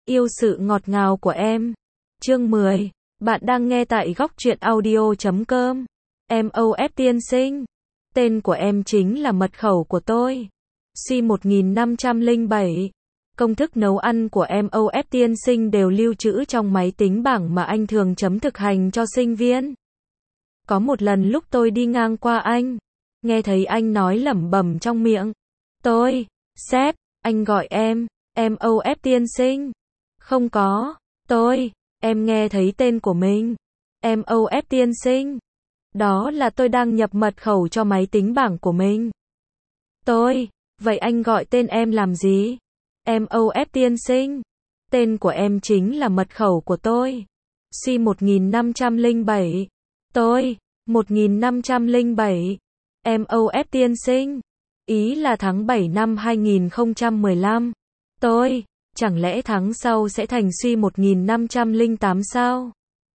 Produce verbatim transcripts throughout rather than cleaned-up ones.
Yêu sự ngọt ngào của em. Chương mười. Bạn đang nghe tại góc truyện audio chấm com. em o ép tiên sinh. Tên của em chính là mật khẩu của tôi. Suy một nghìn năm trăm lẻ bảy. Công thức nấu ăn của em o ép tiên sinh đều lưu trữ trong máy tính bảng mà anh thường chấm thực hành cho sinh viên. Có một lần lúc tôi đi ngang qua anh, nghe thấy anh nói lẩm bẩm trong miệng. Tôi, sếp, anh gọi em, em o ép tiên sinh. Không có, tôi, em nghe thấy tên của mình. em o ép tiên sinh. Đó là tôi đang nhập mật khẩu cho máy tính bảng của mình. Tôi, vậy anh gọi tên em làm gì? em o ép tiên sinh. Tên của em chính là mật khẩu của tôi. Suy một nghìn năm trăm lẻ bảy. Tôi, một nghìn năm trăm lẻ bảy. em o ép tiên sinh. Ý là tháng bảy năm hai nghìn không trăm mười lăm. Tôi, chẳng lẽ tháng sau sẽ thành suy một nghìn năm trăm lẻ tám sao?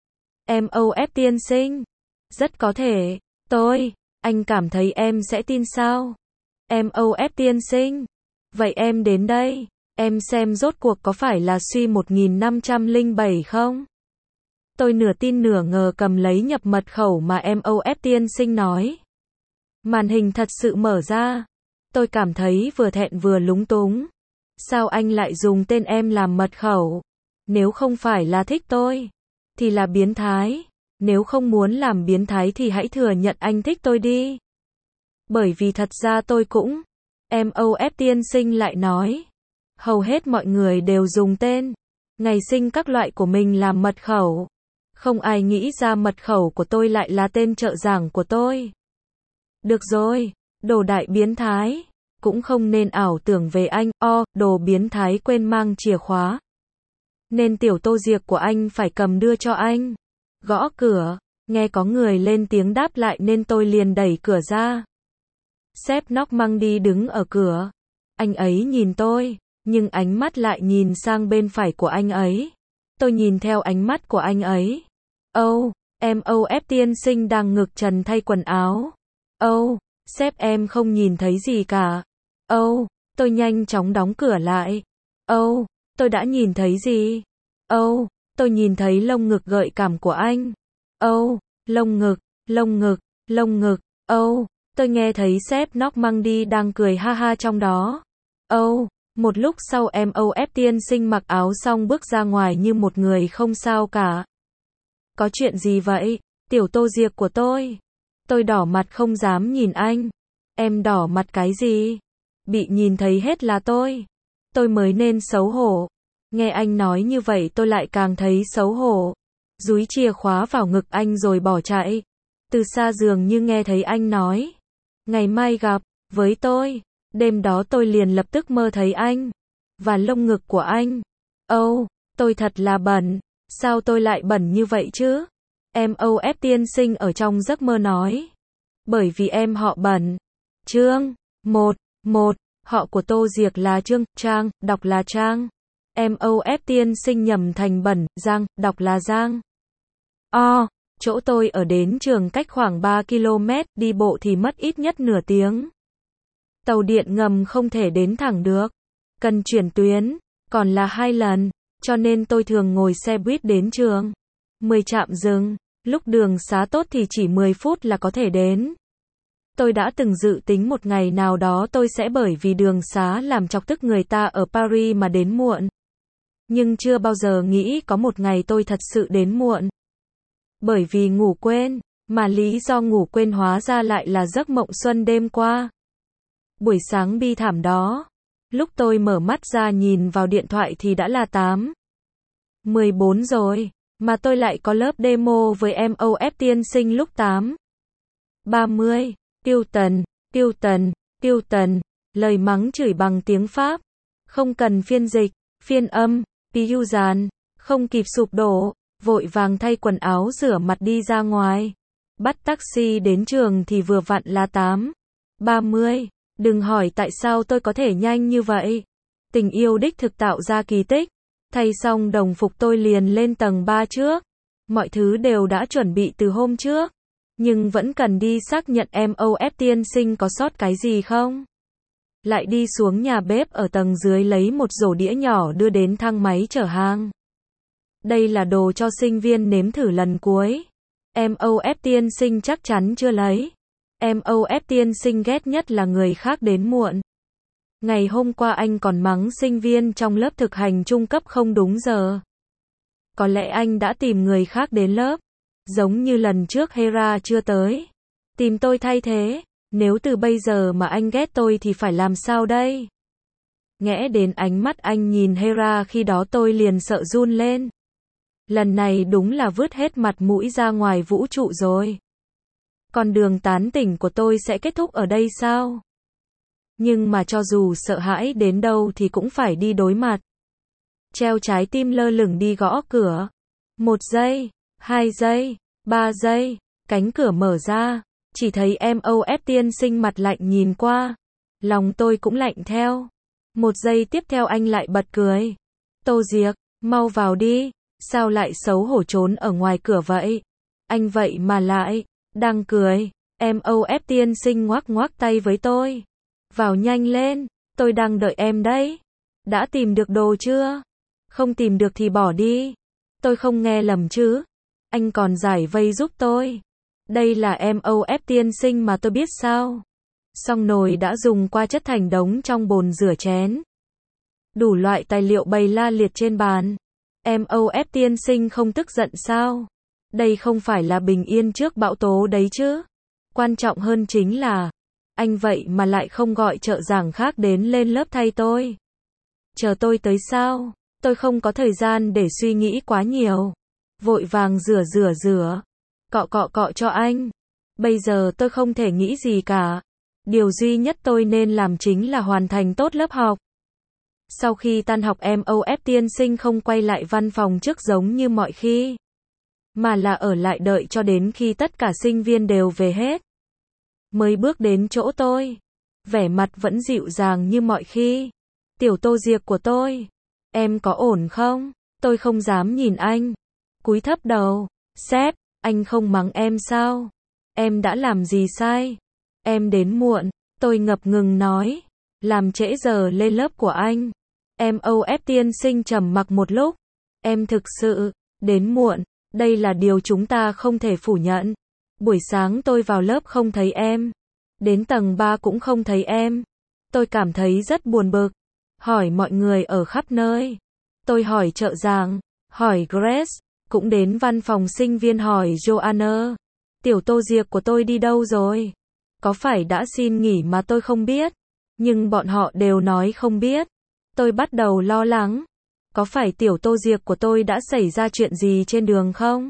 em o ép tiên sinh. Rất có thể. Tôi, anh cảm thấy em sẽ tin sao? em o ép tiên sinh. Vậy em đến đây, em xem rốt cuộc có phải là suy một nghìn năm trăm lẻ bảy không? Tôi nửa tin nửa ngờ cầm lấy nhập mật khẩu mà em o ép tiên sinh nói. Màn hình thật sự mở ra. Tôi cảm thấy vừa thẹn vừa lúng túng. Sao anh lại dùng tên em làm mật khẩu? Nếu không phải là thích tôi, thì là biến thái. Nếu không muốn làm biến thái thì hãy thừa nhận anh thích tôi đi. Bởi vì thật ra tôi cũng. em o ép tiên sinh lại nói. Hầu hết mọi người đều dùng tên, ngày sinh các loại của mình làm mật khẩu. Không ai nghĩ ra mật khẩu của tôi lại là tên trợ giảng của tôi. Được rồi, đồ đại biến thái. Cũng không nên ảo tưởng về anh, o, đồ biến thái quên mang chìa khóa. Nên tiểu tô diệc của anh phải cầm đưa cho anh. Gõ cửa, nghe có người lên tiếng đáp lại nên tôi liền đẩy cửa ra. Sếp Normandy đứng ở cửa. Anh ấy nhìn tôi, nhưng ánh mắt lại nhìn sang bên phải của anh ấy. Tôi nhìn theo ánh mắt của anh ấy. Âu, em o ép tiên sinh đang ngực trần thay quần áo. Âu, sếp em không nhìn thấy gì cả. Âu, tôi nhanh chóng đóng cửa lại. Âu, tôi đã nhìn thấy gì? Âu, tôi nhìn thấy lông ngực gợi cảm của anh. Âu, lông ngực, lông ngực, lông ngực. Âu, tôi nghe thấy sếp Normandy đang cười ha ha trong đó. Âu, một lúc sau em o ép tiên sinh mặc áo xong bước ra ngoài như một người không sao cả. Có chuyện gì vậy? Tiểu tô diệc của tôi. Tôi đỏ mặt không dám nhìn anh. Em đỏ mặt cái gì? Bị nhìn thấy hết là tôi. Tôi mới nên xấu hổ. Nghe anh nói như vậy tôi lại càng thấy xấu hổ. Dúi chìa khóa vào ngực anh rồi bỏ chạy. Từ xa dường như nghe thấy anh nói. Ngày mai gặp, với tôi. Đêm đó tôi liền lập tức mơ thấy anh. Và lông ngực của anh. Âu, tôi thật là bẩn. Sao tôi lại bẩn như vậy chứ? em o ép tiên sinh ở trong giấc mơ nói. Bởi vì em họ bẩn. Chương một. một. Họ của Tô Diệc là Trương, Trang, đọc là Trang. em o ép tiên sinh nhầm thành Bẩn, Giang, đọc là Giang. O, chỗ tôi ở đến trường cách khoảng ba ki lô mét, đi bộ thì mất ít nhất nửa tiếng. Tàu điện ngầm không thể đến thẳng được. Cần chuyển tuyến, còn là hai lần, cho nên tôi thường ngồi xe buýt đến trường. mười trạm dừng, lúc đường xá tốt thì chỉ mười phút là có thể đến. Tôi đã từng dự tính một ngày nào đó tôi sẽ bởi vì đường xá làm chọc tức người ta ở Paris mà đến muộn. Nhưng chưa bao giờ nghĩ có một ngày tôi thật sự đến muộn. Bởi vì ngủ quên, mà lý do ngủ quên hóa ra lại là giấc mộng xuân đêm qua. Buổi sáng bi thảm đó. Lúc tôi mở mắt ra nhìn vào điện thoại thì đã là tám. mười bốn rồi, mà tôi lại có lớp demo với em o ép tiên sinh lúc tám. ba mươi. Tiêu tần, tiêu tần, tiêu tần, lời mắng chửi bằng tiếng Pháp. Không cần phiên dịch, phiên âm, piu dàn, không kịp sụp đổ, vội vàng thay quần áo rửa mặt đi ra ngoài. Bắt taxi đến trường thì vừa vặn là tám. ba mươi. Đừng hỏi tại sao tôi có thể nhanh như vậy. Tình yêu đích thực tạo ra kỳ tích. Thay xong đồng phục tôi liền lên tầng ba trước. Mọi thứ đều đã chuẩn bị từ hôm trước. Nhưng vẫn cần đi xác nhận em o ép tiên sinh có sót cái gì không? lại đi xuống nhà bếp ở tầng dưới lấy một rổ đĩa nhỏ đưa đến thang máy chở hàng. Đây là đồ cho sinh viên nếm thử lần cuối. em ô ép tiên sinh chắc chắn chưa lấy. em ô ép tiên sinh ghét nhất là người khác đến muộn. Ngày hôm qua anh còn mắng sinh viên trong lớp thực hành trung cấp không đúng giờ. Có lẽ anh đã tìm người khác đến lớp. Giống như lần trước Hera chưa tới. Tìm tôi thay thế. Nếu từ bây giờ mà anh ghét tôi thì phải làm sao đây? Nghe đến ánh mắt anh nhìn Hera khi đó tôi liền sợ run lên. Lần này đúng là vứt hết mặt mũi ra ngoài vũ trụ rồi. Con đường tán tỉnh của tôi sẽ kết thúc ở đây sao? Nhưng mà cho dù sợ hãi đến đâu thì cũng phải đi đối mặt. Treo trái tim lơ lửng đi gõ cửa. Một giây, hai giây, ba giây, cánh cửa mở ra. Chỉ thấy em ô ép tiên sinh mặt lạnh nhìn qua. Lòng tôi cũng lạnh theo. Một giây tiếp theo anh lại bật cười. Tô Diệc, mau vào đi. Sao lại xấu hổ trốn ở ngoài cửa vậy? Anh vậy mà lại đang cười. em ô ép tiên sinh ngoắc ngoắc tay với tôi. Vào nhanh lên, tôi đang đợi em đấy. Đã tìm được đồ chưa? Không tìm được thì bỏ đi. Tôi không nghe lầm chứ? Anh còn giải vây giúp tôi. Đây là em ô ép tiên sinh mà tôi biết sao? Xong nồi đã dùng qua chất thành đống trong bồn rửa chén. Đủ loại tài liệu bày la liệt trên bàn. em ô ép tiên sinh không tức giận sao? Đây không phải là bình yên trước bão tố đấy chứ? Quan trọng hơn chính là anh vậy mà lại không gọi trợ giảng khác đến lên lớp thay tôi. Chờ tôi tới sao? Tôi không có thời gian để suy nghĩ quá nhiều. Vội vàng rửa rửa rửa. Cọ cọ cọ cho anh. Bây giờ tôi không thể nghĩ gì cả. Điều duy nhất tôi nên làm chính là hoàn thành tốt lớp học. Sau khi tan học em ô ép tiên sinh không quay lại văn phòng trước giống như mọi khi. Mà là ở lại đợi cho đến khi tất cả sinh viên đều về hết. Mới bước đến chỗ tôi. Vẻ mặt vẫn dịu dàng như mọi khi. Tiểu Tô Diệc của tôi. Em có ổn không? Tôi không dám nhìn anh. Cúi thấp đầu. Sếp, anh không mắng em sao? Em đã làm gì sai? Em đến muộn. Tôi ngập ngừng nói. Làm trễ giờ lên lớp của anh. em ô ép tiên sinh trầm mặc một lúc. Em thực sự đến muộn. Đây là điều chúng ta không thể phủ nhận. Buổi sáng tôi vào lớp không thấy em. Đến tầng ba cũng không thấy em. Tôi cảm thấy rất buồn bực. Hỏi mọi người ở khắp nơi. Tôi hỏi trợ giảng. Hỏi Grace. Cũng đến văn phòng sinh viên hỏi Joanna. Tiểu Tô Diệc của tôi đi đâu rồi? Có phải đã xin nghỉ mà tôi không biết? Nhưng bọn họ đều nói không biết. Tôi bắt đầu lo lắng. Có phải tiểu Tô Diệc của tôi đã xảy ra chuyện gì trên đường không?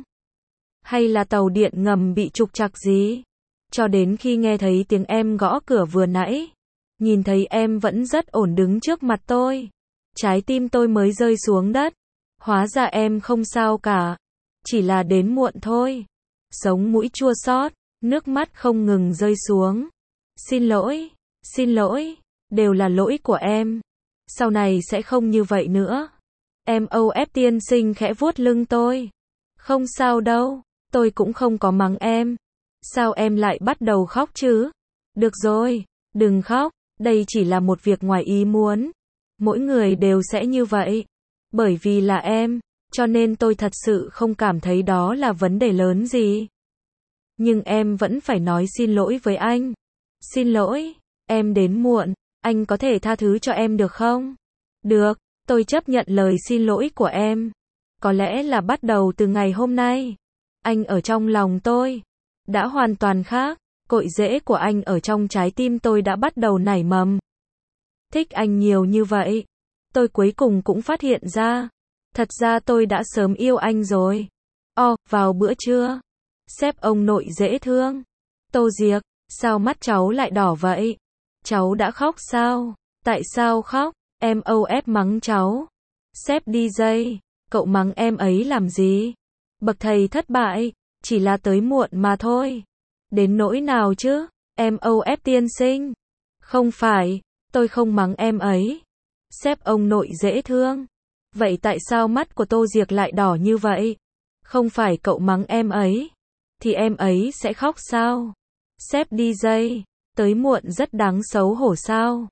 Hay là tàu điện ngầm bị trục trặc gì? Cho đến khi nghe thấy tiếng em gõ cửa vừa nãy. Nhìn thấy em vẫn rất ổn đứng trước mặt tôi. Trái tim tôi mới rơi xuống đất. Hóa ra em không sao cả. Chỉ là đến muộn thôi. Sống mũi chua xót, nước mắt không ngừng rơi xuống. Xin lỗi, xin lỗi, đều là lỗi của em. Sau này sẽ không như vậy nữa. em ô ép tiên sinh khẽ vuốt lưng tôi. Không sao đâu, tôi cũng không có mắng em. Sao em lại bắt đầu khóc chứ? Được rồi, đừng khóc, đây chỉ là một việc ngoài ý muốn. Mỗi người đều sẽ như vậy. Bởi vì là em, cho nên tôi thật sự không cảm thấy đó là vấn đề lớn gì. Nhưng em vẫn phải nói xin lỗi với anh. Xin lỗi, em đến muộn, anh có thể tha thứ cho em được không? Được, tôi chấp nhận lời xin lỗi của em. Có lẽ là bắt đầu từ ngày hôm nay, anh ở trong lòng tôi đã hoàn toàn khác. Cội rễ của anh ở trong trái tim tôi đã bắt đầu nảy mầm. Thích anh nhiều như vậy. Tôi cuối cùng cũng phát hiện ra. Thật ra tôi đã sớm yêu anh rồi. Ồ, vào bữa trưa. Sếp ông nội dễ thương. Tô Diệc, sao mắt cháu lại đỏ vậy? Cháu đã khóc sao? Tại sao khóc? Em ô ép mắng cháu. Sếp đi dây. Cậu mắng em ấy làm gì? Bậc thầy thất bại. Chỉ là tới muộn mà thôi. Đến nỗi nào chứ? Em ô ép tiên sinh. Không phải, tôi không mắng em ấy. Sếp ông nội dễ thương. Vậy tại sao mắt của Tô Diệc lại đỏ như vậy? Không phải cậu mắng em ấy. Thì em ấy sẽ khóc sao? Sếp đi dây. Tới muộn rất đáng xấu hổ sao?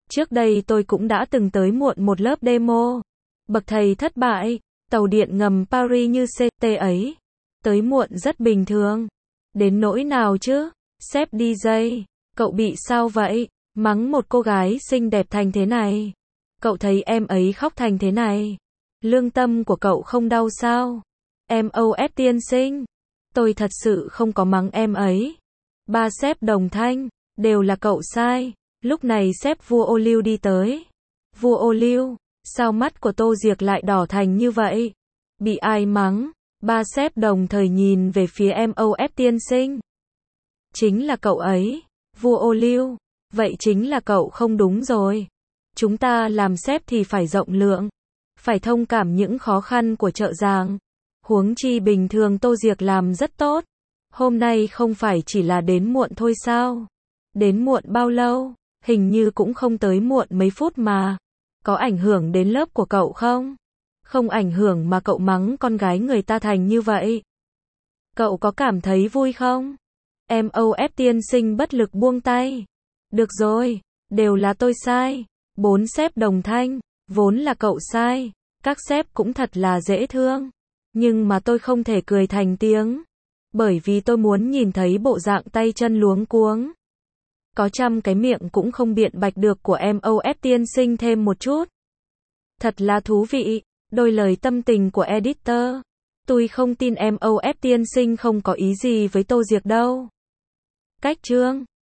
Trước đây tôi cũng đã từng tới muộn một lớp demo. Bậc thầy thất bại, tàu điện ngầm Paris như xê tê ấy. Tới muộn rất bình thường. Đến nỗi nào chứ? Sếp đi giây, cậu bị sao vậy? Mắng một cô gái xinh đẹp thành thế này. Cậu thấy em ấy khóc thành thế này. Lương tâm của cậu không đau sao? Em ô ép tiên sinh. Tôi thật sự không có mắng em ấy. Ba sếp đồng thanh, đều là cậu sai. Lúc này sếp vua ô liu đi tới. Vua ô liu, sao mắt của Tô Diệc lại đỏ thành như vậy? Bị ai mắng? Ba sếp đồng thời nhìn về phía em ô ép tiên sinh. Chính là cậu ấy. Vua ô liu, vậy chính là cậu không đúng rồi. Chúng ta làm sếp thì phải rộng lượng, phải thông cảm những khó khăn của chợ giàng. Huống chi bình thường Tô Diệc làm rất tốt. Hôm nay không phải chỉ là đến muộn thôi sao? Đến muộn bao lâu? Hình như cũng không tới muộn mấy phút mà. Có ảnh hưởng đến lớp của cậu không? Không ảnh hưởng mà cậu mắng con gái người ta thành như vậy. Cậu có cảm thấy vui không? Em ô ép tiên sinh bất lực buông tay. Được rồi, đều là tôi sai. Bốn sếp đồng thanh, vốn là cậu sai. Các sếp cũng thật là dễ thương. Nhưng mà tôi không thể cười thành tiếng. Bởi vì tôi muốn nhìn thấy bộ dạng tay chân luống cuống. Có trăm cái miệng cũng không biện bạch được của em ô ép tiên sinh thêm một chút. Thật là thú vị, đôi lời tâm tình của editor. Tôi không tin em ô ép tiên sinh không có ý gì với Tô Diệc đâu. Cách chương